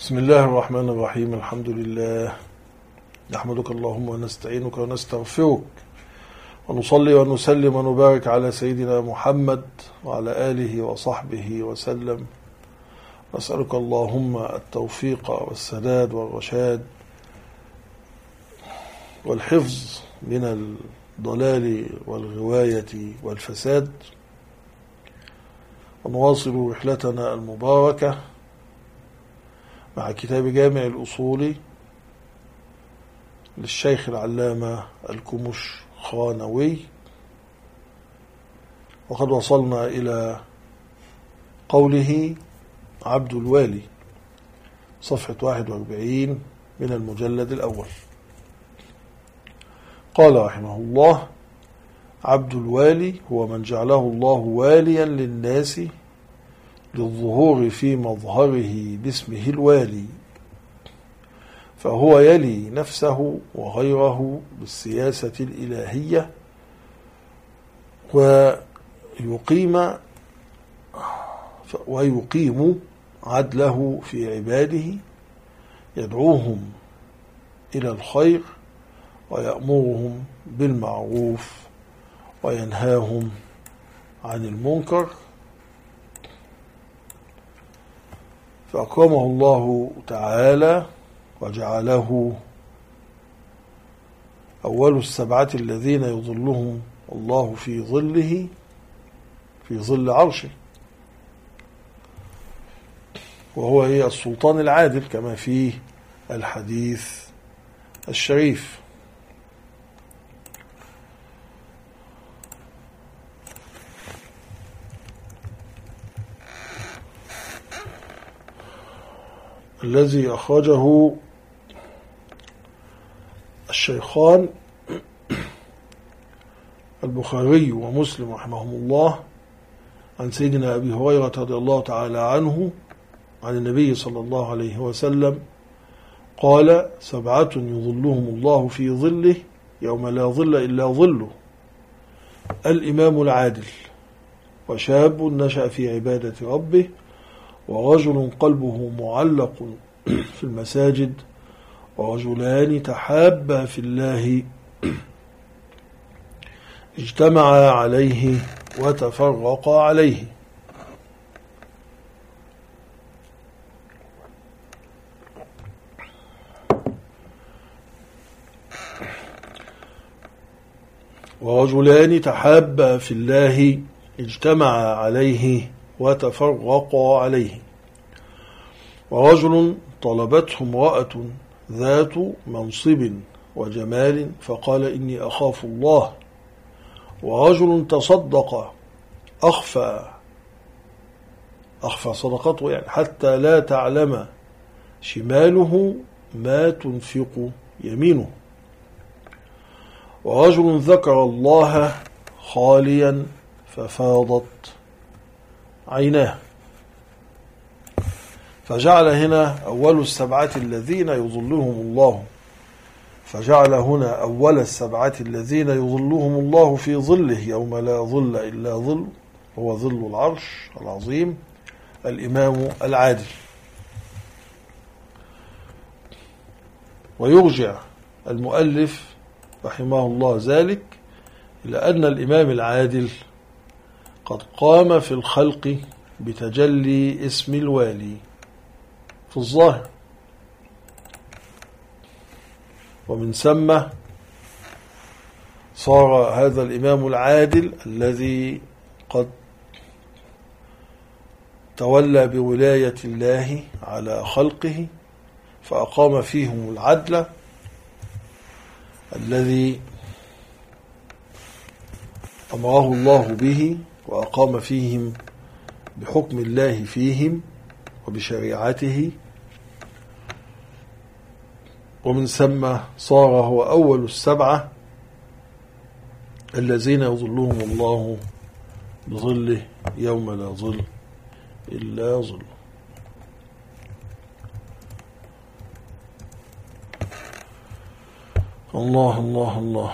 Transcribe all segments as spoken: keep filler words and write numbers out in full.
بسم الله الرحمن الرحيم. الحمد لله، نحمدك اللهم ونستعينك ونستغفرك ونصلي ونسلم ونبارك على سيدنا محمد وعلى آله وصحبه وسلم. نسألك اللهم التوفيق والسداد والرشاد والحفظ من الضلال والغواية والفساد، ونواصل رحلتنا المباركة مع كتاب جامع الأصول للشيخ العلامة الكمشخانوي، وقد وصلنا إلى قوله عبد الوالي صفحة واحد وأربعين من المجلد الأول. قال رحمه الله: عبد الوالي هو من جعله الله واليا للناس للظهور في مظهره باسمه الوالي، فهو يلي نفسه وغيره بالسياسة الإلهية ويقيم ويقيم عدله في عباده، يدعوهم إلى الخير ويأمرهم بالمعروف وينهاهم عن المنكر. فأكرمه الله تعالى وجعله أول السبعة الذين يظلهم الله في ظله في ظل عرشه، وهو هي السلطان العادل كما في الحديث الشريف. الذي أخرجه الشيخان البخاري ومسلم رحمهم الله عن سيدنا أبي هريرة رضي الله تعالى عنه عن النبي صلى الله عليه وسلم قال: سبعة يظلهم الله في ظله يوم لا ظل إلا ظله: الإمام العادل، وشاب نشأ في عبادة ربه، ورجل قلبه معلق في المساجد، ورجلان تحابا في الله اجتمعا عليه وتفرقا عليه. ورجلان تحابا في الله اجتمعا عليه وتفرقا عليه. ورجل طلبته امرأة ذات منصب وجمال فقال: إني أخاف الله. ورجل تصدق أخفى أخفى صدقته يعني حتى لا تعلم شماله ما تنفق يمينه. ورجل ذكر الله خاليا ففاضت عيناه. فجعل هنا أول السبعة الذين يظلهم الله فجعل هنا أول السبعة الذين يظلهم الله في ظله يوم لا ظل إلا ظل، هو ظل العرش العظيم، الإمام العادل. ويرجع المؤلف رحمه الله ذلك إلى أن الإمام العادل قد قام في الخلق بتجلي اسم الوالي في الظاهر، ومن ثم صار هذا الإمام العادل الذي قد تولى بولاية الله على خلقه فأقام فيهم العدل الذي أمره الله به، وأقام فيهم بحكم الله فيهم وبشريعته. ومن ثم صار هو أول السبعة الذين يظلهم الله بظله يوم لا ظل إلا ظل. الله الله الله.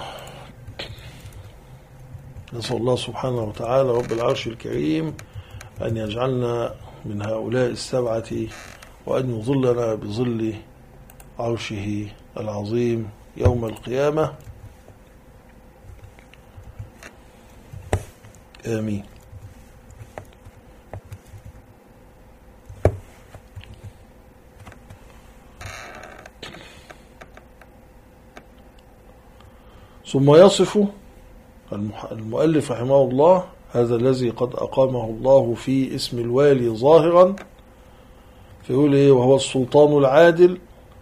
نسأل الله سبحانه وتعالى رب العرش الكريم أن يجعلنا من هؤلاء السبعة وأن يظلنا بظل عرشه العظيم يوم القيامة. آمين. ثم يصف المؤلف رحمه الله هذا الذي قد أقامه الله في اسم الوالي ظاهرا، فيقول إيه: وهو السلطان العادل،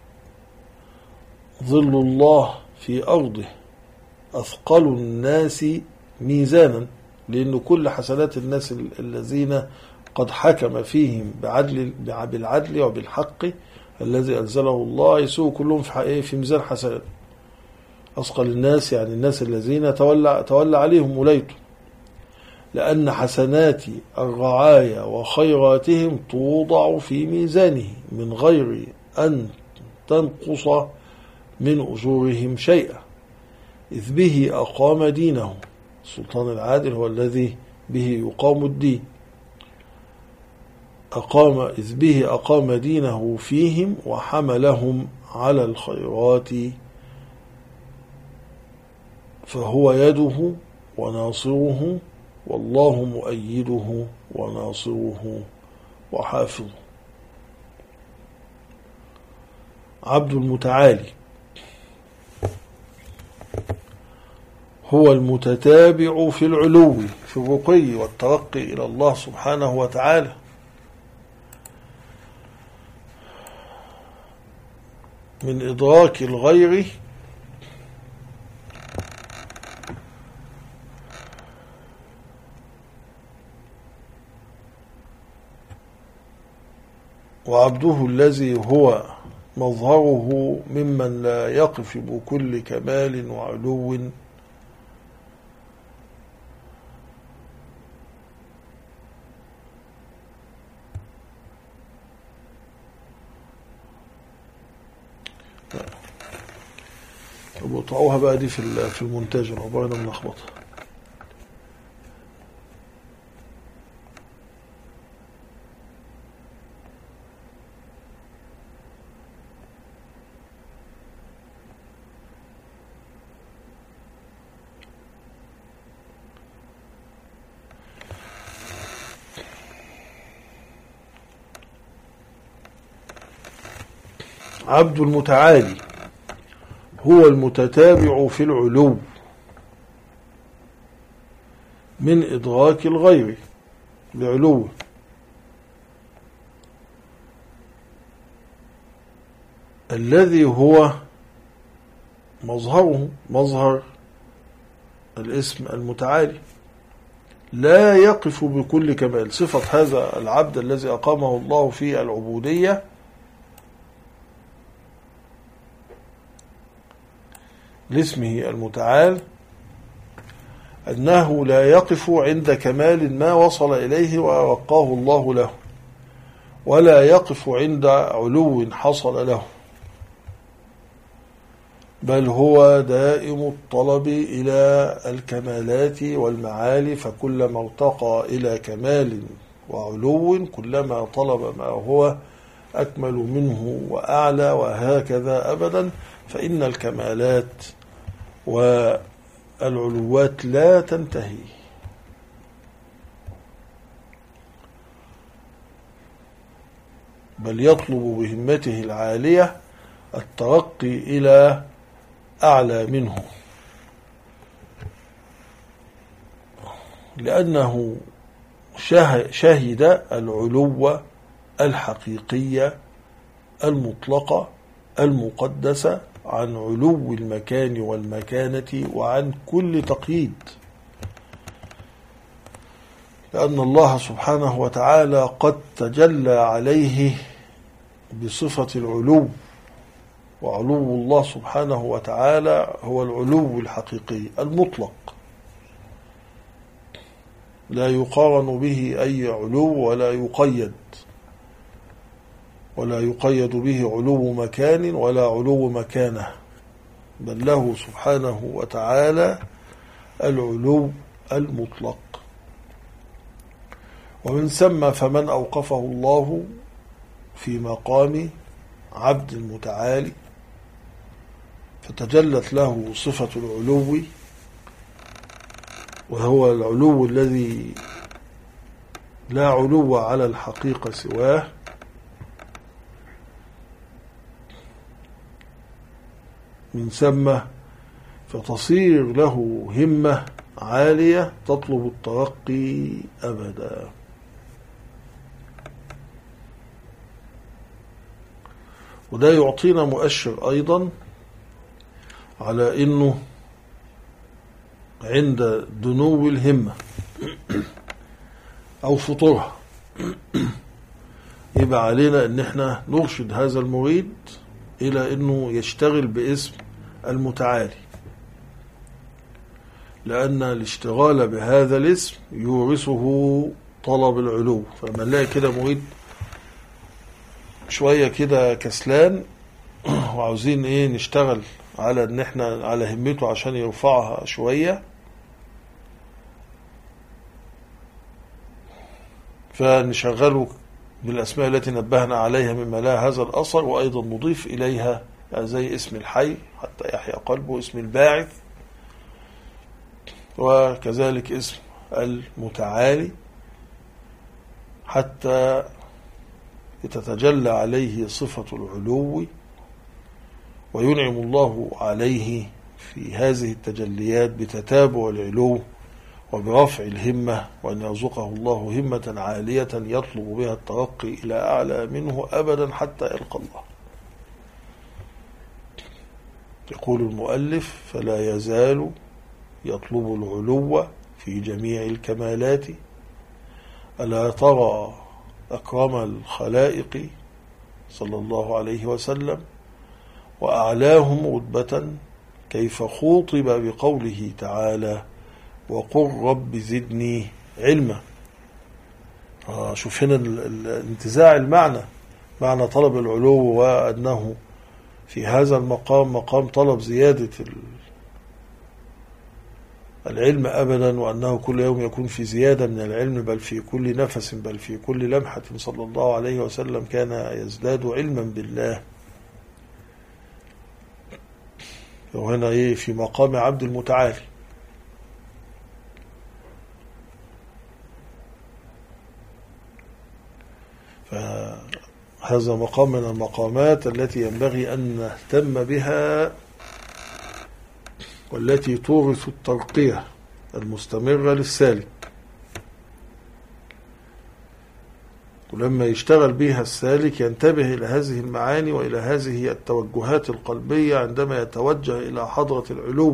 ظل الله في أرضه، أثقل الناس ميزانا، لأن كل حسنات الناس الذين قد حكم فيهم بعدل بالعدل وبالحق الذي أنزله الله يسوء كلهم في في ميزان حسنات. أثقل الناس يعني الناس الذين تولى تولى عليهم ولايته، لأن حسنات الرعايا وخيراتهم توضع في ميزانه من غير أن تنقص من أجورهم شيئا، إذ به أقام دينه. السلطان العادل هو الذي به يقام الدين، أقام إذ به أقام دينه فيهم وحملهم على الخيرات، فهو يده وناصره، والله مؤيده وناصره وحافظه. عبد المتعالي هو المتتابع في العلو، في الرقي والترقي إلى الله سبحانه وتعالى، من إدراك الغير وعبده الذي هو مظهره ممن لا يقف بكل كمال وعلو وطعوها بقى دي في المونتاج العبارة ملخبطة. عبد المتعالي هو المتتابع في العلو من إدراك الغير بعلوه، الذي هو مظهره مظهر الاسم المتعالي، لا يقف بكل كمال. صفة هذا العبد الذي أقامه الله في العبودية لاسمه المتعال أنه لا يقف عند كمال ما وصل إليه ورقاه الله له، ولا يقف عند علو حصل له، بل هو دائم الطلب إلى الكمالات والمعالي، فكلما ارتقى إلى كمال وعلو كلما طلب ما هو أكمل منه وأعلى، وهكذا أبدا، فإن الكمالات والعلوات لا تنتهي. بل يطلب بهمته العالية الترقي إلى أعلى منه، لأنه شهد العلو الحقيقية المطلقة المقدسة عن علو المكان والمكانة وعن كل تقييد، لأن الله سبحانه وتعالى قد تجلى عليه بصفة العلو، وعلو الله سبحانه وتعالى هو العلو الحقيقي المطلق، لا يقارن به أي علو ولا يقيد ولا يقيد به علو مكان ولا علو مكانة، بل له سبحانه وتعالى العلو المطلق. ومن ثم فمن أوقفه الله في مقام عبد المتعالي، فتجلت له صفة العلو، وهو العلو الذي لا علو على الحقيقة سواه، من ثم فتصير له همة عالية تطلب الترقي أبدا. وده يعطينا مؤشر أيضا على أنه عند دنو الهمة أو فطورها يبقى علينا أن احنا نرشد هذا المريد إلى أنه يشتغل باسم المتعالي، لأن الاشتغال بهذا الاسم يورثه طلب العلو. فلما نلاقي كده مريد شوية كده كسلان وعاوزين ايه نشتغل على ان احنا على همته عشان يرفعها شوية، فنشغله بالأسماء التي نبهنا عليها مما لها هذا الأثر، وأيضا نضيف إليها زي اسم الحي حتى يحيا قلبه، اسم الباعث، وكذلك اسم المتعالي، حتى تتجلى عليه صفة العلو، وينعم الله عليه في هذه التجليات بتتابع العلو وبرفع الهمة، وأن يرزقه الله همة عالية يطلب بها الترقي إلى أعلى منه أبدا حتى يلقى الله. يقول المؤلف: فلا يزال يطلب العلو في جميع الكمالات، ألا ترى أكرم الخلائق صلى الله عليه وسلم وأعلاهم رتبة كيف خوطب بقوله تعالى: وقل رب زدني علما. آه شوف هنا الانتزاع المعنى، معنى طلب العلو، وأنه في هذا المقام مقام طلب زيادة العلم أبدا، وأنه كل يوم يكون في زيادة من العلم، بل في كل نفس، بل في كل لمحة صلى الله عليه وسلم كان يزداد علما بالله. وهنا إيه في مقام عبد المتعالي. فهذا مقام من المقامات التي ينبغي أن نهتم بها، والتي تورث الترقية المستمرة للسالك. ولما يشتغل بها السالك ينتبه إلى هذه المعاني وإلى هذه التوجهات القلبية عندما يتوجه إلى حضرة العلو،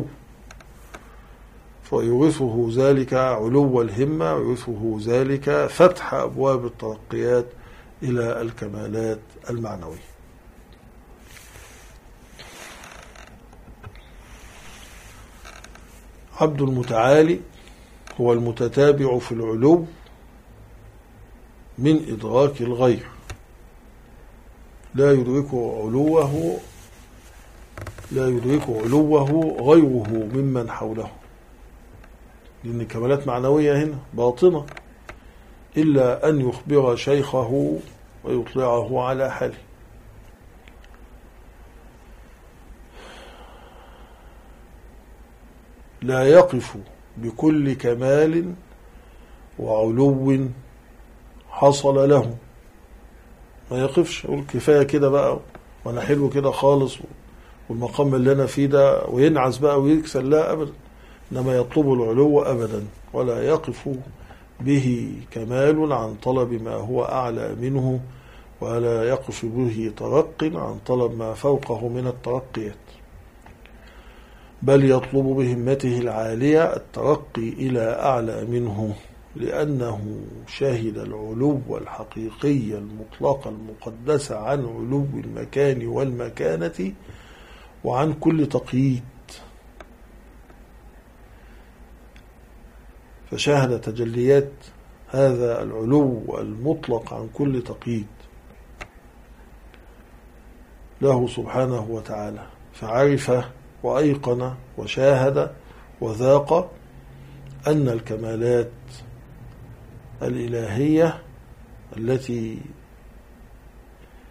فيورثه ذلك علو الهمة، ويورثه ذلك فتح أبواب الترقيات إلى الكمالات المعنوية. عبد المتعالي هو المتتابع في العلو من إدراك الغير، لا يدرك علوه لا يدرك علوه غيره ممن حوله، لأن كمالات معنوية هنا باطنة، إلا أن يخبر شيخه ويطلعه على حاله. لا يقف بكل كمال وعلو حصل له، ما يقفش يقول كفاية كده بقى وانا حلو كده خالص والمقام اللي انا فيه ده، وينعس بقى ويكسل، لا أبدا، إنما يطلب العلو أبدا، ولا يقف به كمال عن طلب ما هو أعلى منه، ولا يقف به ترق عن طلب ما فوقه من الترقيات، بل يطلب بهمته العالية الترقي إلى أعلى منه، لأنه شهد العلو الحقيقي المطلق المقدس عن علو المكان والمكانة وعن كل تقييد، فشاهد تجليات هذا العلو المطلق عن كل تقييد له سبحانه وتعالى، فعرف وأيقن وشاهد وذاق أن الكمالات الإلهية التي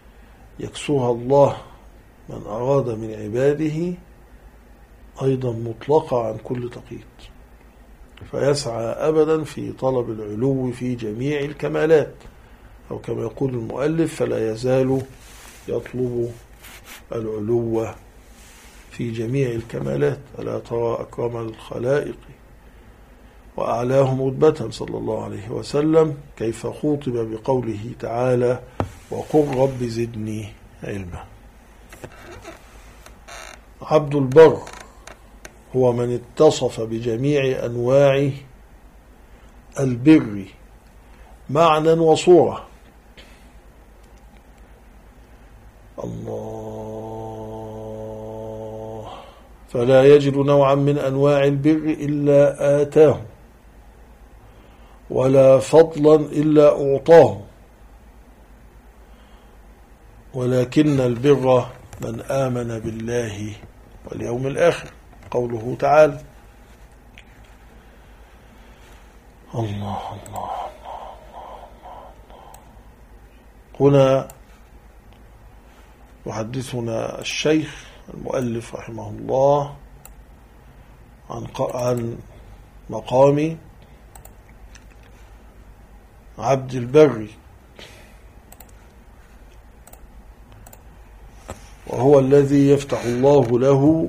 يكسوها الله من أراد من عباده أيضا مطلقة عن كل تقييد، فيسعى أبدا في طلب العلو في جميع الكمالات، أو كما يقول المؤلف فلا يزال يطلب العلو في جميع الكمالات. ألا ترى أكرم الخلائق وأعلاهم رتبة صلى الله عليه وسلم كيف خوطب بقوله تعالى وقل رب زدني علما. عبد البر هو من اتصف بجميع أنواع البر معنى وصورة. الله، فلا يجد نوعا من أنواع البر إلا آتاه، ولا فضلا إلا أعطاه، ولكن البر من آمن بالله واليوم الآخر، قوله تعالى. الله الله الله هنا يحدثنا الشيخ المؤلف رحمه الله عن عن مقام عبد البر، وهو الذي يفتح الله له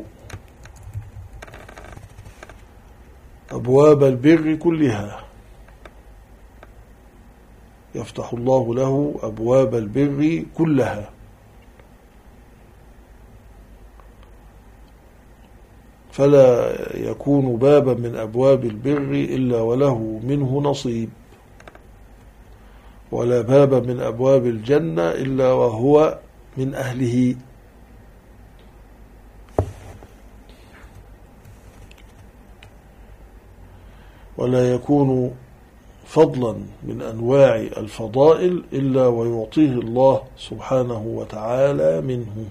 أبواب البر كلها، يفتح الله له أبواب البر كلها، فلا يكون بابا من أبواب البر إلا وله منه نصيب، ولا بابا من أبواب الجنة إلا وهو من أهله. ولا يكون فضلا من أنواع الفضائل إلا ويعطيه الله سبحانه وتعالى منه.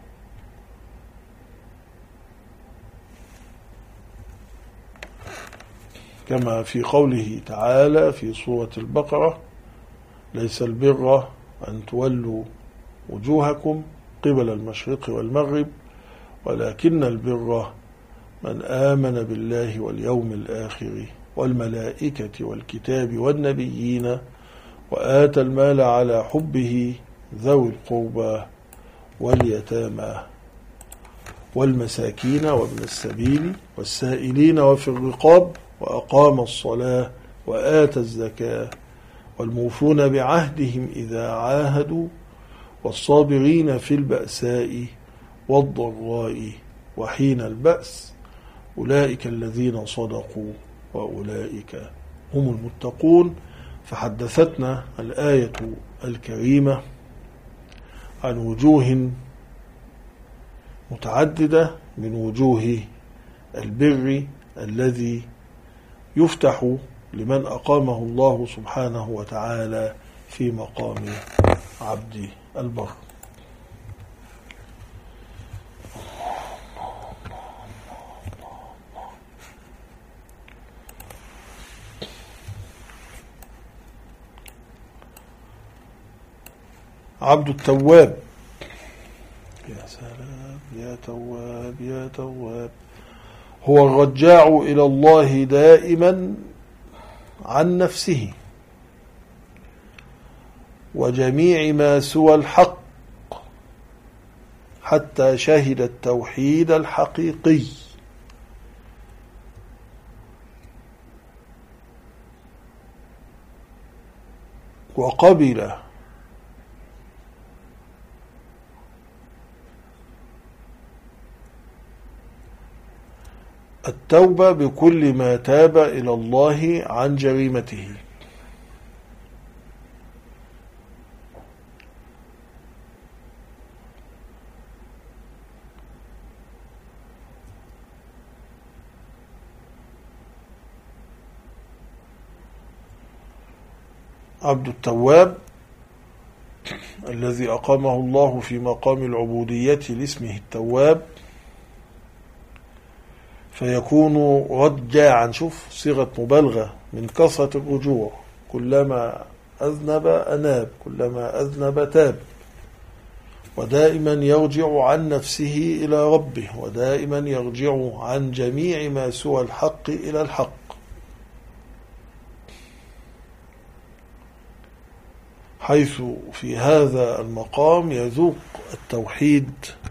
كما في قوله تعالى في سورة البقرة ليس البر أن تولوا وجوهكم قبل المشرق والمغرب ولكن البر من آمن بالله واليوم الآخر والملائكة والكتاب والنبيين وآتى المال على حبه ذوي القربى واليتامى والمساكين وابن السبيل والسائلين وفي الرقاب وأقام الصلاة وآتى الزكاة والموفون بعهدهم إذا عاهدوا والصابرين في البأساء والضراء وحين البأس أولئك الذين صدقوا وأولئك هم المتقون. فحدثتنا الآية الكريمة عن وجوه متعددة من وجوه البر الذي يفتح لمن أقامه الله سبحانه وتعالى في مقام عبد البر. عبد التواب، يا سلام يا تواب يا تواب، هو الرجاع إلى الله دائما عن نفسه وجميع ما سوى الحق حتى شهد التوحيد الحقيقي وقبل التوبة بكل ما تاب إلى الله عن جريمته. عبد التواب الذي أقامه الله في مقام العبودية لاسمه التواب فيكون رجاعا، شوف صيغة مبالغة من كثرة الرجوع، كلما أذنب أناب، كلما أذنب تاب، ودائما يرجع عن نفسه إلى ربه، ودائما يرجع عن جميع ما سوى الحق إلى الحق. حيث في هذا المقام يذوق التوحيد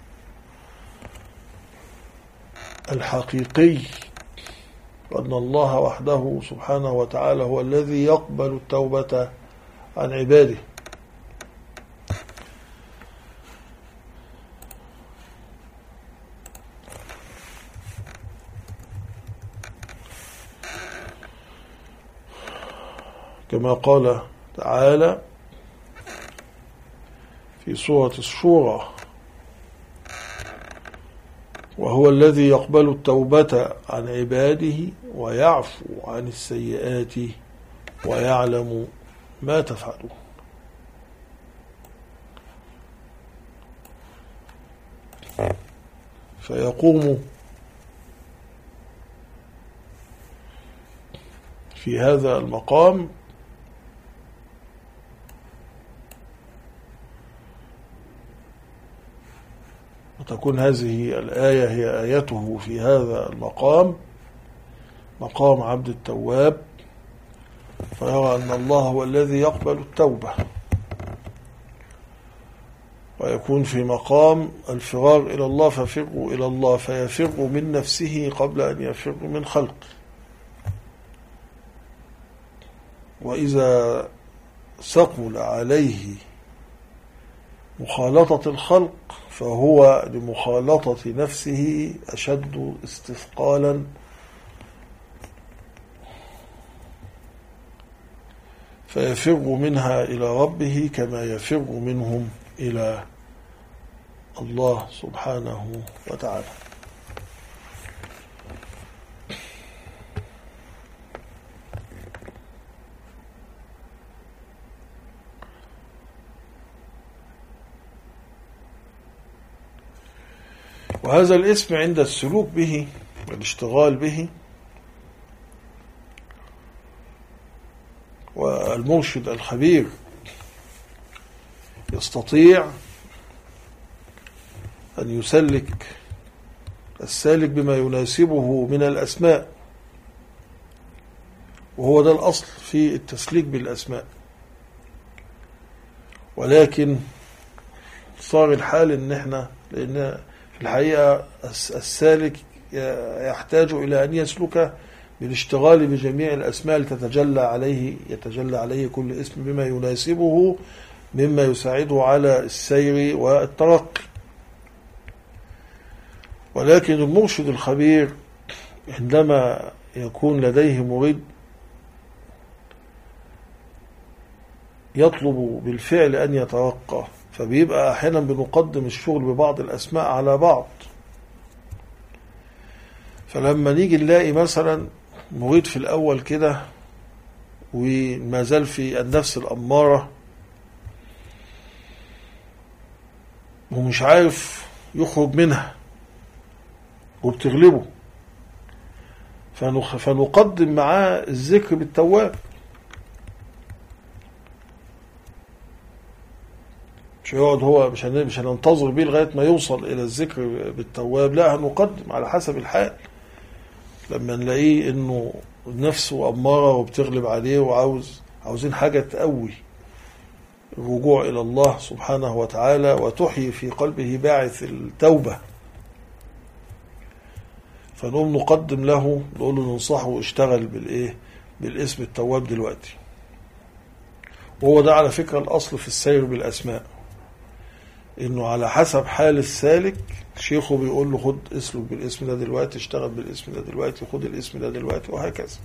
الحقيقي، وأن الله وحده سبحانه وتعالى هو الذي يقبل التوبة عن عباده. كما قال تعالى في سورة الشورى: وهو الذي يقبل التوبة عن عباده ويعفو عن السيئات ويعلم ما تفعلون. فيقوم في هذا المقام وتكون هذه الآية هي آيته في هذا المقام، مقام عبد التواب، فيرى أن الله هو الذي يقبل التوبة، ويكون في مقام الفرار إلى الله، ففروا إلى الله، فيفر من نفسه قبل أن يفر من خلقه. وإذا ثقل عليه مخالطة الخلق فهو لمخالطة نفسه أشد استثقالا، فيفر منها إلى ربه كما يفر منهم إلى الله سبحانه وتعالى. وهذا الاسم عند السلوك به والاشتغال به، والمرشد الخبير يستطيع أن يسلك السالك بما يناسبه من الأسماء، وهو ده الأصل في التسليك بالأسماء. ولكن صار الحال إن إحنا لأن في الحقيقة السالك يحتاج إلى أن يسلك بالاشتغال بجميع الأسماء لتتجلى عليه يتجلى عليه كل اسم بما يناسبه مما يساعده على السير والترقي. ولكن المرشد الخبير عندما يكون لديه مريد يطلب بالفعل أن يترقى، فبيبقى أحيانا بنقدم الشغل ببعض الأسماء على بعض. فلما نيجي نلاقي مثلا مريد في الأول كده وما زال في النفس الأمارة ومش عارف يخرج منها وبتغلبه، فنقدم معاه الذكر بالتواب، مش هيقعد هو مش مش هننتظر بيه لغاية ما يوصل إلى الذكر بالتواب، لا، هنقدم على حسب الحال. لما نلاقيه إنه نفسه أمارة وبتغلب عليه وعاوز عاوزين حاجة تقوي الرجوع إلى الله سبحانه وتعالى وتحيي في قلبه باعث التوبة، فنقوم نقدم له نقول له ننصحه اشتغل بالإيه بالاسم التواب دلوقتي. وهو ده على فكرة الأصل في السير بالأسماء، إنه على حسب حال السالك شيخه بيقول له خد اسلك بالاسم ده دلوقتي، اشتغل بالاسم ده دلوقتي، خد الاسم ده دلوقتي، وهكذا.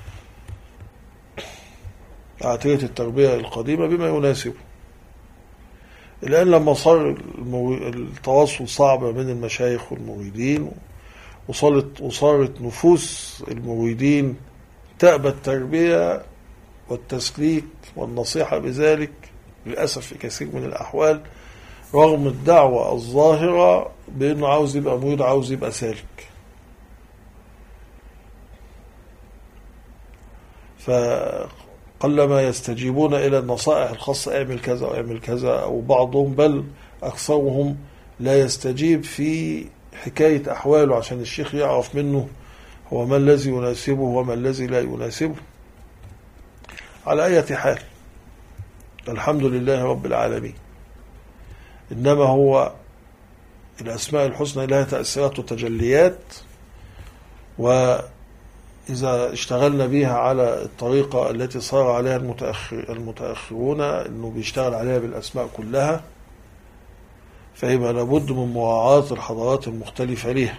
عطية التربية القديمة بما يناسبه. الآن لما صار التواصل صعب بين المشايخ والمريدين، وصارت وصارت نفوس المريدين تأبى التربية والتسليك والنصيحة بذلك للأسف في كثير من الأحوال، رغم الدعوة الظاهرة بأنه عاوز يبقى مريد، عاوز يبقى سالك. فقلما يستجيبون إلى النصائح الخاصة اعمل كذا واعمل كذا، أو بعضهم بل أكثرهم لا يستجيب في حكاية أحواله عشان الشيخ يعرف منه هو ما الذي يناسبه وما الذي لا يناسبه. على أي حال الحمد لله رب العالمين. إنما هو الأسماء الحسنى لها تأثيرات وتجليات، وإذا اشتغلنا بها على الطريقة التي صار عليها المتأخر المتأخرون إنه بيشتغل عليها بالأسماء كلها، فيبقى لابد من مراعاة الحضارات المختلفة لها.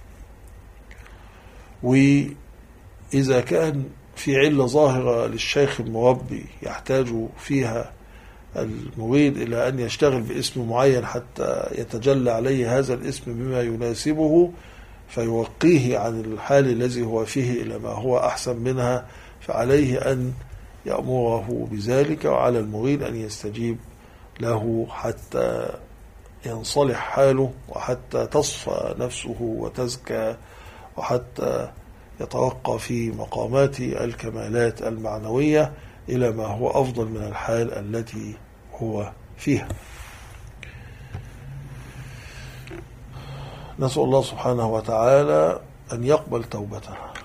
وإذا كان في علة ظاهرة للشيخ المربي يحتاج فيها المريد إلى أن يشتغل باسم معين حتى يتجلى عليه هذا الاسم بما يناسبه فيوقيه عن الحال الذي هو فيه إلى ما هو أحسن منها، فعليه أن يأمره بذلك، وعلى المريد أن يستجيب له حتى ينصلح حاله وحتى تصفى نفسه وتزكى وحتى يترقى في مقامات الكمالات المعنوية إلى ما هو أفضل من الحال التي هو فيها. نسأل الله سبحانه وتعالى أن يقبل توبتنا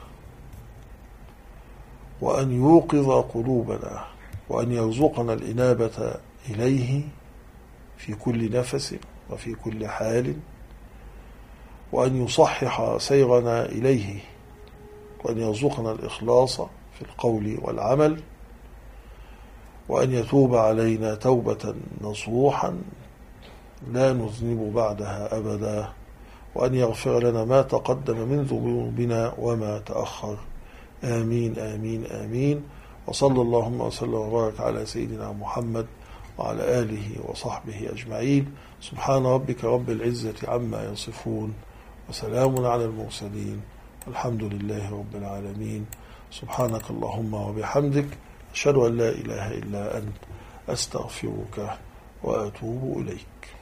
وأن يوقظ قلوبنا وأن يرزقنا الإنابة إليه في كل نفس وفي كل حال، وأن يصحح سيرنا إليه، وأن يرزقنا الإخلاص في القول والعمل، وأن يتوب علينا توبة نصوحا لا نذنب بعدها أبدا، وأن يغفر لنا ما تقدم من ذنوبنا وما تأخر. آمين آمين آمين. وصلى اللهم وسلم وبارك على سيدنا محمد وعلى آله وصحبه أجمعين. سبحان ربك رب العزة عما يصفون، وسلام على المرسلين، الحمد لله رب العالمين. سبحانك اللهم وبحمدك، أشهد أن لا إله إلا أنت، أستغفرك وأتوب إليك.